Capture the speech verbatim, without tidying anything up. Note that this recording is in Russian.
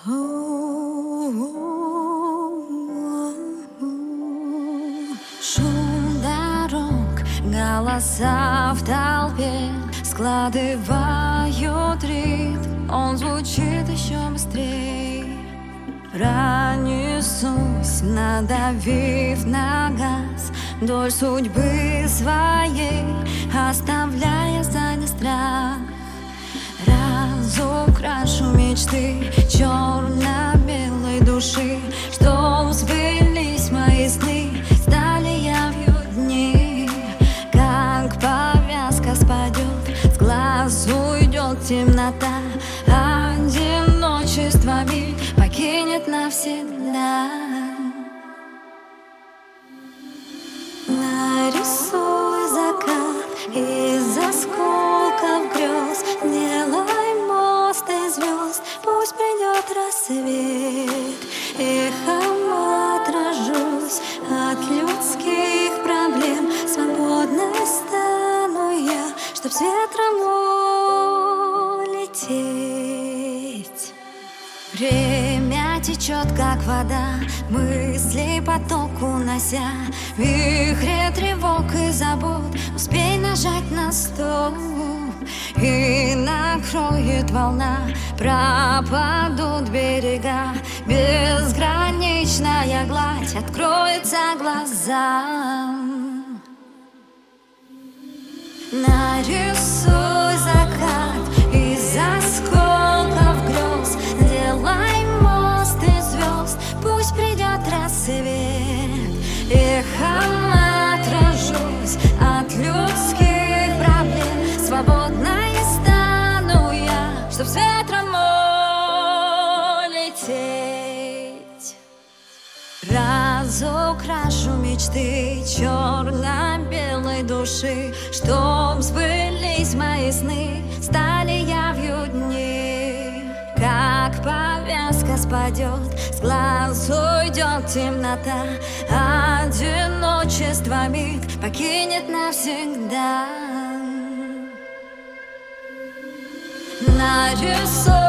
Шум дорог, голоса в толпе складывают ритм, он звучит еще быстрее. Пронесусь, надавив на газ, вдоль судьбы своей, оставляя сзади страх. Разукрашу мечты черно-белой души, чтоб сбылись мои сны, стали явью дни. Как повязка спадет, с глаз уйдет темнота, одиночество миг покинет навсегда. Нарисуй закат из осколков грез, делай мост из звезд, пусть придет рассвет. Эхом отражусь от людских проблем, свободной стану я, чтоб с ветром улететь. Время течет, как вода, мысли поток унося, вихре тревог и забот. Успей нажать на стоп, и накроет волна, пропадут берега, безграничная гладь откроется глазам. Нарисуй закат из осколков грез, делай мост из звезд, пусть придет рассвет. Эхом отражусь от людских проблем, свободной стану я, чтоб с ветром улететь. Разукрашу мечты черно-белой души, чтоб сбылись мои сны, стали явью дни. Как повязка спадет, с глаз уйдет темнота, одиночество миг покинет навсегда. Нарисуй